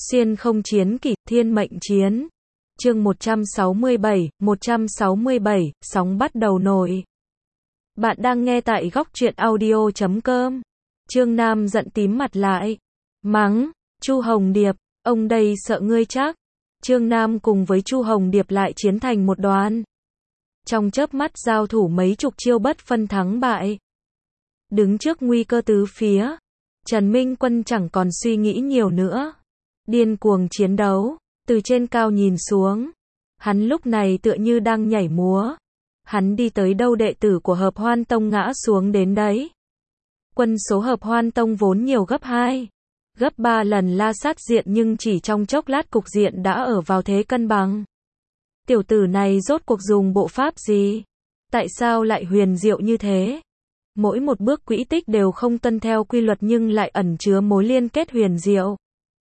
Xuyên không chiến kỷ, thiên mệnh chiến. Chương 167, sóng bắt đầu nổi. Bạn đang nghe tại góc truyện audio.com. Trương Nam giận tím mặt lại. Mắng, Chu Hồng Điệp, ông đây sợ ngươi chắc. Trương Nam cùng với Chu Hồng Điệp lại chiến thành một đoàn. Trong chớp mắt giao thủ mấy chục chiêu bất phân thắng bại. Đứng trước nguy cơ tứ phía, Trần Minh Quân chẳng còn suy nghĩ nhiều nữa. Điên cuồng chiến đấu, từ trên cao nhìn xuống. Hắn lúc này tựa như đang nhảy múa. Hắn đi tới đâu đệ tử của Hợp Hoan Tông ngã xuống đến đấy. Quân số Hợp Hoan Tông vốn nhiều gấp 2, gấp 3 lần La Sát diện nhưng chỉ trong chốc lát cục diện đã ở vào thế cân bằng. Tiểu tử này rốt cuộc dùng bộ pháp gì? Tại sao lại huyền diệu như thế? Mỗi một bước quỹ tích đều không tuân theo quy luật nhưng lại ẩn chứa mối liên kết huyền diệu.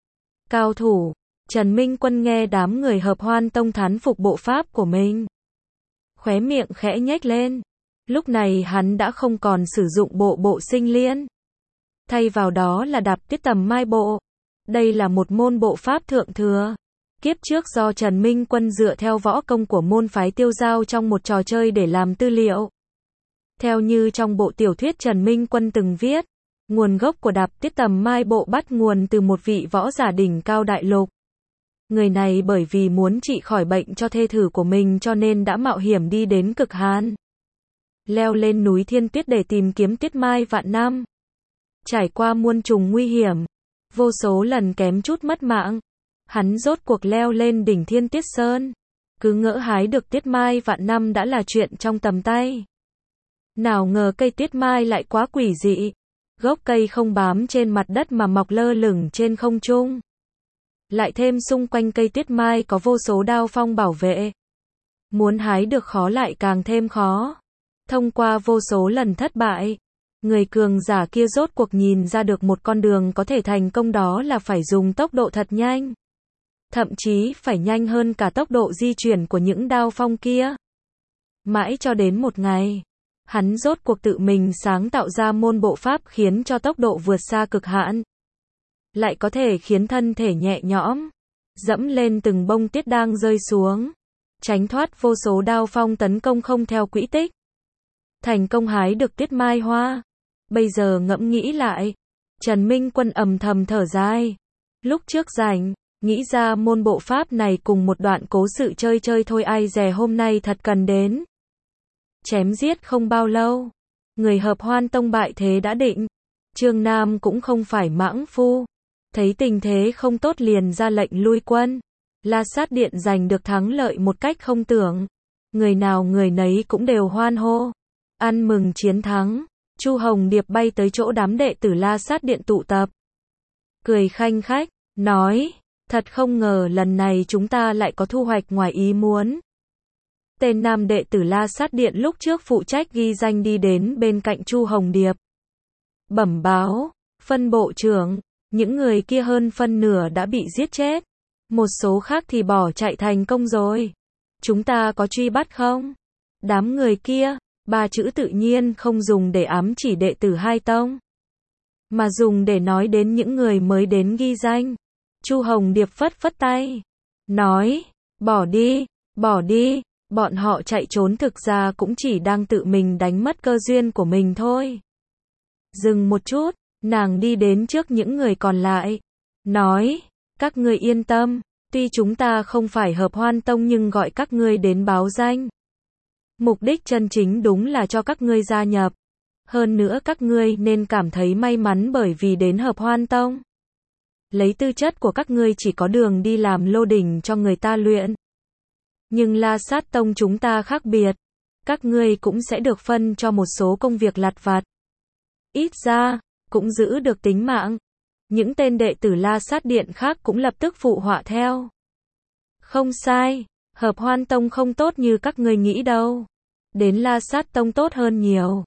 Cao thủ, Trần Minh Quân nghe đám người Hợp Hoan Tông thán phục bộ pháp của mình. Khóe miệng khẽ nhếch lên. Lúc này hắn đã không còn sử dụng bộ sinh liên. Thay vào đó là đạp tiết tầm mai bộ. Đây là một môn bộ pháp thượng thừa. Kiếp trước do Trần Minh Quân dựa theo võ công của môn phái Tiêu Giao trong một trò chơi để làm tư liệu. Theo như trong bộ tiểu thuyết Trần Minh Quân từng viết, nguồn gốc của đạp tiết tầm mai bộ bắt nguồn từ một vị võ giả đỉnh cao đại lục. Người này bởi vì muốn trị khỏi bệnh cho thê tử của mình cho nên đã mạo hiểm đi đến cực hàn. Leo lên núi Thiên Tuyết để tìm kiếm Tuyết Mai vạn năm. Trải qua muôn trùng nguy hiểm, vô số lần kém chút mất mạng. Hắn rốt cuộc leo lên đỉnh Thiên Tuyết Sơn. Cứ ngỡ hái được Tuyết Mai vạn năm đã là chuyện trong tầm tay. Nào ngờ cây Tuyết Mai lại quá quỷ dị. Gốc cây không bám trên mặt đất mà mọc lơ lửng trên không trung. Lại thêm xung quanh cây Tuyết Mai có vô số đao phong bảo vệ. Muốn hái được khó lại càng thêm khó. Thông qua vô số lần thất bại, người cường giả kia rốt cuộc nhìn ra được một con đường có thể thành công, đó là phải dùng tốc độ thật nhanh. Thậm chí phải nhanh hơn cả tốc độ di chuyển của những đao phong kia. Mãi cho đến một ngày, hắn rốt cuộc tự mình sáng tạo ra môn bộ pháp khiến cho tốc độ vượt xa cực hạn. Lại có thể khiến thân thể nhẹ nhõm, dẫm lên từng bông tuyết đang rơi xuống, tránh thoát vô số đao phong tấn công không theo quỹ tích. Thành công hái được Tuyết Mai hoa. Bây giờ ngẫm nghĩ lại, Trần Minh Quân âm thầm thở dài. Lúc trước rảnh, nghĩ ra môn bộ pháp này cùng một đoạn cố sự chơi thôi, ai dè hôm nay thật cần đến. Chém giết không bao lâu, người Hợp Hoan Tông bại thế đã định. Trương Nam cũng không phải mãng phu. Thấy tình thế không tốt liền ra lệnh lui quân. La Sát Điện giành được thắng lợi một cách không tưởng. Người nào người nấy cũng đều hoan hô. Ăn mừng chiến thắng. Chu Hồng Điệp bay tới chỗ đám đệ tử La Sát Điện tụ tập. Cười khanh khách, nói, thật không ngờ lần này chúng ta lại có thu hoạch ngoài ý muốn. Tên nam đệ tử La Sát Điện lúc trước phụ trách ghi danh đi đến bên cạnh Chu Hồng Điệp. Bẩm báo, phân bộ trưởng, những người kia hơn phân nửa đã bị giết chết. Một số khác thì bỏ chạy thành công rồi. Chúng ta có truy bắt không? Đám người kia, 3 chữ tự nhiên không dùng để ám chỉ đệ tử hai tông, mà dùng để nói đến những người mới đến ghi danh. Chu Hồng Điệp phất phất tay, nói, bỏ đi, bọn họ chạy trốn thực ra cũng chỉ đang tự mình đánh mất cơ duyên của mình thôi. Dừng một chút, nàng đi đến trước những người còn lại, nói, các ngươi yên tâm, tuy chúng ta không phải Hợp Hoan Tông nhưng gọi các ngươi đến báo danh. Mục đích chân chính đúng là cho các ngươi gia nhập. Hơn nữa các ngươi nên cảm thấy may mắn bởi vì đến Hợp Hoan Tông. Lấy tư chất của các ngươi chỉ có đường đi làm lô đỉnh cho người ta luyện. Nhưng La Sát Tông chúng ta khác biệt. Các ngươi cũng sẽ được phân cho một số công việc lặt vặt. Ít ra, cũng giữ được tính mạng. Những tên đệ tử La Sát Điện khác cũng lập tức phụ họa theo. Không sai, Hợp Hoan Tông không tốt như các ngươi nghĩ đâu. Đến La Sát Tông tốt hơn nhiều.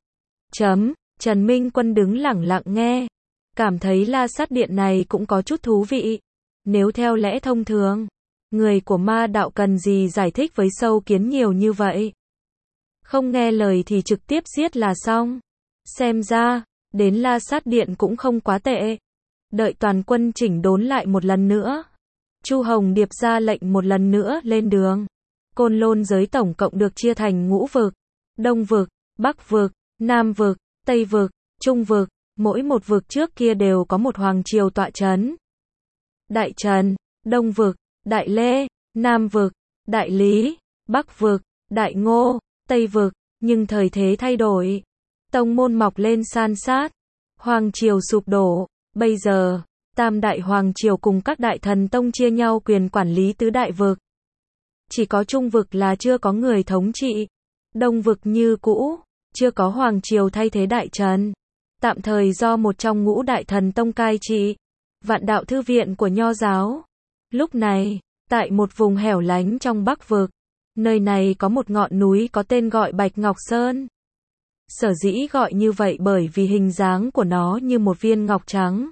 Trần Minh Quân đứng lẳng lặng nghe. Cảm thấy La Sát Điện này cũng có chút thú vị. Nếu theo lẽ thông thường, người của ma đạo cần gì giải thích với sâu kiến nhiều như vậy. Không nghe lời thì trực tiếp giết là xong. Xem ra, đến La Sát Điện cũng không quá tệ. Đợi toàn quân chỉnh đốn lại một lần nữa, Chu Hồng Điệp ra lệnh một lần nữa lên đường. Côn Lôn giới tổng cộng được chia thành ngũ vực, Đông vực, Bắc vực, Nam vực, Tây vực, Trung vực, mỗi một vực trước kia đều có một hoàng triều tọa trấn. Đại Trần, Đông vực, Đại Lê, Nam vực, Đại Lý, Bắc vực, Đại Ngô, Tây vực, nhưng thời thế thay đổi. Tông môn mọc lên san sát, hoàng triều sụp đổ, bây giờ, Tam đại hoàng triều cùng các đại thần tông chia nhau quyền quản lý tứ đại vực. Chỉ có Trung vực là chưa có người thống trị. Đông vực như cũ, chưa có hoàng triều thay thế Đại Trần. Tạm thời do một trong ngũ đại thần tông cai trị. Vạn đạo thư viện của Nho giáo. Lúc này, tại một vùng hẻo lánh trong Bắc vực, nơi này có một ngọn núi có tên gọi Bạch Ngọc Sơn. Sở dĩ gọi như vậy bởi vì hình dáng của nó như một viên ngọc trắng.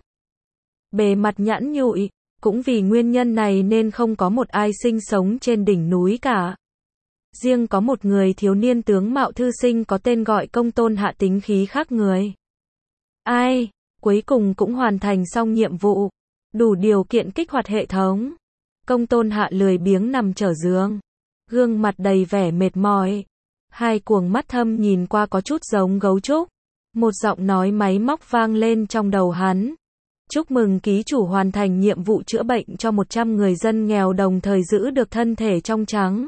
Bề mặt nhẵn nhụi, cũng vì nguyên nhân này nên không có một ai sinh sống trên đỉnh núi cả. Riêng có một người thiếu niên tướng mạo thư sinh có tên gọi Công Tôn Hạ tính khí khác người. Ai, cuối cùng cũng hoàn thành xong nhiệm vụ, đủ điều kiện kích hoạt hệ thống. Công Tôn Hạ lười biếng nằm trở giường, gương mặt đầy vẻ mệt mỏi. Hai cuồng mắt thâm nhìn qua có chút giống gấu trúc. Một giọng nói máy móc vang lên trong đầu hắn. Chúc mừng ký chủ hoàn thành nhiệm vụ chữa bệnh cho 100 người dân nghèo đồng thời giữ được thân thể trong trắng.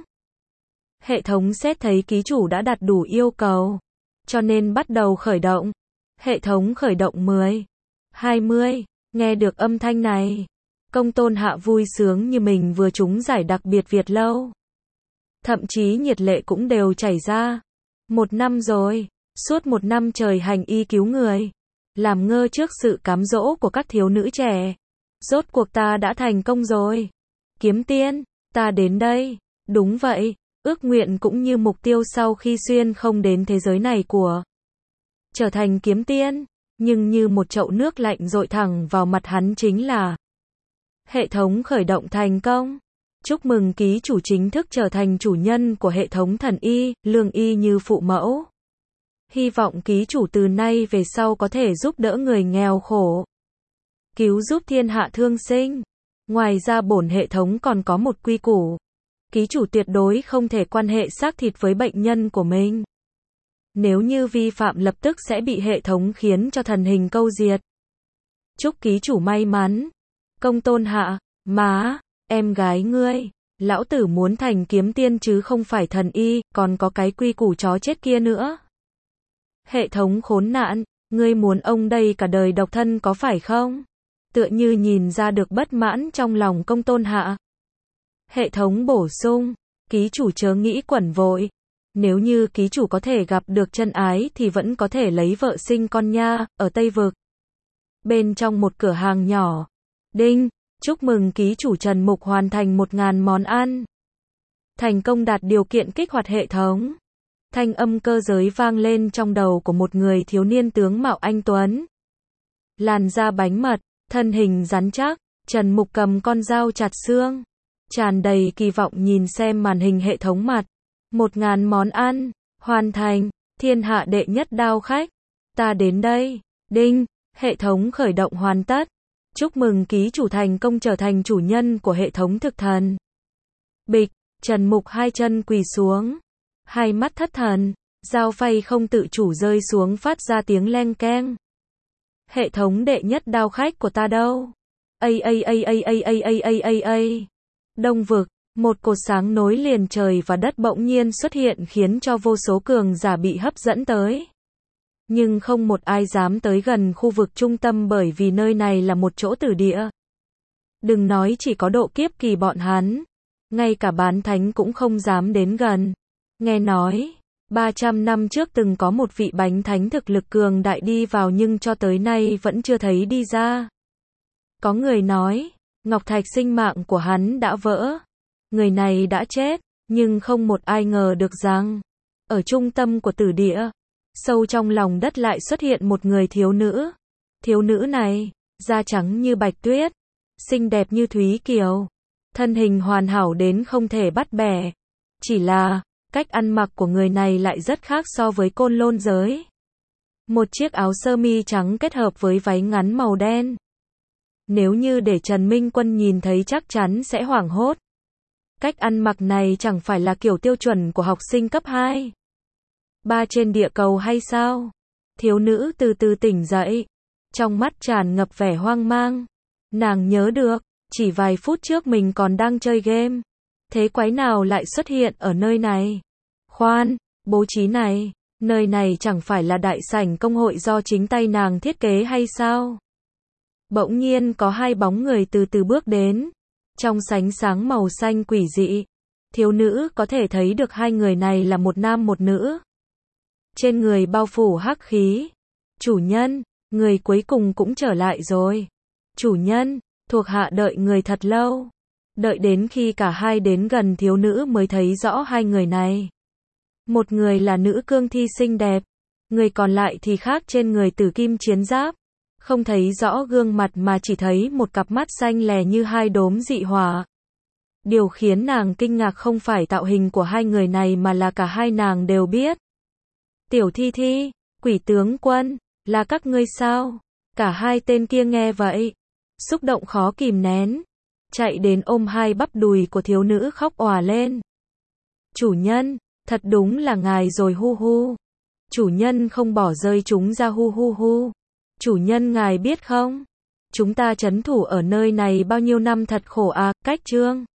Hệ thống xét thấy ký chủ đã đạt đủ yêu cầu, cho nên bắt đầu khởi động. Hệ thống khởi động 10, 20, nghe được âm thanh này. Công Tôn Hạ vui sướng như mình vừa trúng giải đặc biệt Việt lâu. Thậm chí nhiệt lệ cũng đều chảy ra. 1 năm rồi, suốt 1 năm trời hành y cứu người. Làm ngơ trước sự cám dỗ của các thiếu nữ trẻ. Rốt cuộc ta đã thành công rồi. Kiếm tiên, ta đến đây. Đúng vậy, ước nguyện cũng như mục tiêu sau khi xuyên không đến thế giới này của trở thành kiếm tiên. Nhưng như một chậu nước lạnh dội thẳng vào mặt hắn chính là hệ thống khởi động thành công. Chúc mừng ký chủ chính thức trở thành chủ nhân của hệ thống thần y, lương y như phụ mẫu. Hy vọng ký chủ từ nay về sau có thể giúp đỡ người nghèo khổ, cứu giúp thiên hạ thương sinh. Ngoài ra bổn hệ thống còn có một quy củ. Ký chủ tuyệt đối không thể quan hệ xác thịt với bệnh nhân của mình. Nếu như vi phạm lập tức sẽ bị hệ thống khiến cho thần hình câu diệt. Chúc ký chủ may mắn. Công Tôn Hạ, má, em gái ngươi, lão tử muốn thành kiếm tiên chứ không phải thần y, còn có cái quy củ chó chết kia nữa. Hệ thống khốn nạn, ngươi muốn ông đây cả đời độc thân có phải không? Tựa như nhìn ra được bất mãn trong lòng Công Tôn Hạ. Hệ thống bổ sung, ký chủ chớ nghĩ quẩn vội. Nếu như ký chủ có thể gặp được chân ái thì vẫn có thể lấy vợ sinh con nha, ở Tây Vực. Bên trong một cửa hàng nhỏ. Đinh, chúc mừng ký chủ Trần Mục hoàn thành 1000 món ăn. Thành công đạt điều kiện kích hoạt hệ thống. Thanh âm cơ giới vang lên trong đầu của một người thiếu niên tướng mạo anh tuấn. Làn da bánh mật, thân hình rắn chắc, Trần Mục cầm con dao chặt xương. Tràn đầy kỳ vọng nhìn xem màn hình hệ thống mặt. 1000 món ăn, hoàn thành, thiên hạ đệ nhất đao khách. Ta đến đây, đinh, hệ thống khởi động hoàn tất. Chúc mừng ký chủ thành công trở thành chủ nhân của hệ thống thực thần. Bịch, Trần Mục hai chân quỳ xuống. Hai mắt thất thần, dao phay không tự chủ rơi xuống phát ra tiếng leng keng. Hệ thống đệ nhất đao khách của ta đâu? Đông vực, một cột sáng nối liền trời và đất bỗng nhiên xuất hiện khiến cho vô số cường giả bị hấp dẫn tới. Nhưng không một ai dám tới gần khu vực trung tâm bởi vì nơi này là một chỗ tử địa. Đừng nói chỉ có độ kiếp kỳ bọn hắn, ngay cả bán thánh cũng không dám đến gần. Nghe nói, 300 năm trước từng có một vị bánh thánh thực lực cường đại đi vào nhưng cho tới nay vẫn chưa thấy đi ra. Có người nói, ngọc thạch sinh mạng của hắn đã vỡ. Người này đã chết, nhưng không một ai ngờ được rằng, ở trung tâm của tử địa, sâu trong lòng đất lại xuất hiện một người thiếu nữ. Thiếu nữ này, da trắng như bạch tuyết, xinh đẹp như thúy kiều, thân hình hoàn hảo đến không thể bắt bẻ. Chỉ là, cách ăn mặc của người này lại rất khác so với Côn Lôn giới. Một chiếc áo sơ mi trắng kết hợp với váy ngắn màu đen. Nếu như để Trần Minh Quân nhìn thấy chắc chắn sẽ hoảng hốt. Cách ăn mặc này chẳng phải là kiểu tiêu chuẩn của học sinh cấp 2. Ba trên địa cầu hay sao? Thiếu nữ từ từ tỉnh dậy. Trong mắt tràn ngập vẻ hoang mang. Nàng nhớ được, chỉ vài phút trước mình còn đang chơi game. Thế quái nào lại xuất hiện ở nơi này? Khoan, bố trí này, nơi này chẳng phải là đại sảnh công hội do chính tay nàng thiết kế hay sao? Bỗng nhiên có hai bóng người từ từ bước đến. Trong sánh sáng màu xanh quỷ dị, thiếu nữ có thể thấy được hai người này là một nam một nữ. Trên người bao phủ hắc khí. Chủ nhân, người cuối cùng cũng trở lại rồi. Chủ nhân, thuộc hạ đợi người thật lâu. Đợi đến khi cả hai đến gần thiếu nữ mới thấy rõ hai người này. Một người là nữ cương thi xinh đẹp, người còn lại thì khác trên người tử kim chiến giáp. Không thấy rõ gương mặt mà chỉ thấy một cặp mắt xanh lè như hai đốm dị hỏa. Điều khiến nàng kinh ngạc không phải tạo hình của hai người này mà là cả hai nàng đều biết. Tiểu Thi Thi, Quỷ tướng quân, là các ngươi sao? Cả hai tên kia nghe vậy, xúc động khó kìm nén, chạy đến ôm hai bắp đùi của thiếu nữ khóc òa lên. Chủ nhân, thật đúng là ngài rồi hu hu. Chủ nhân không bỏ rơi chúng ra hu hu hu. Chủ nhân ngài biết không? Chúng ta trấn thủ ở nơi này bao nhiêu năm thật khổ à, cách chương.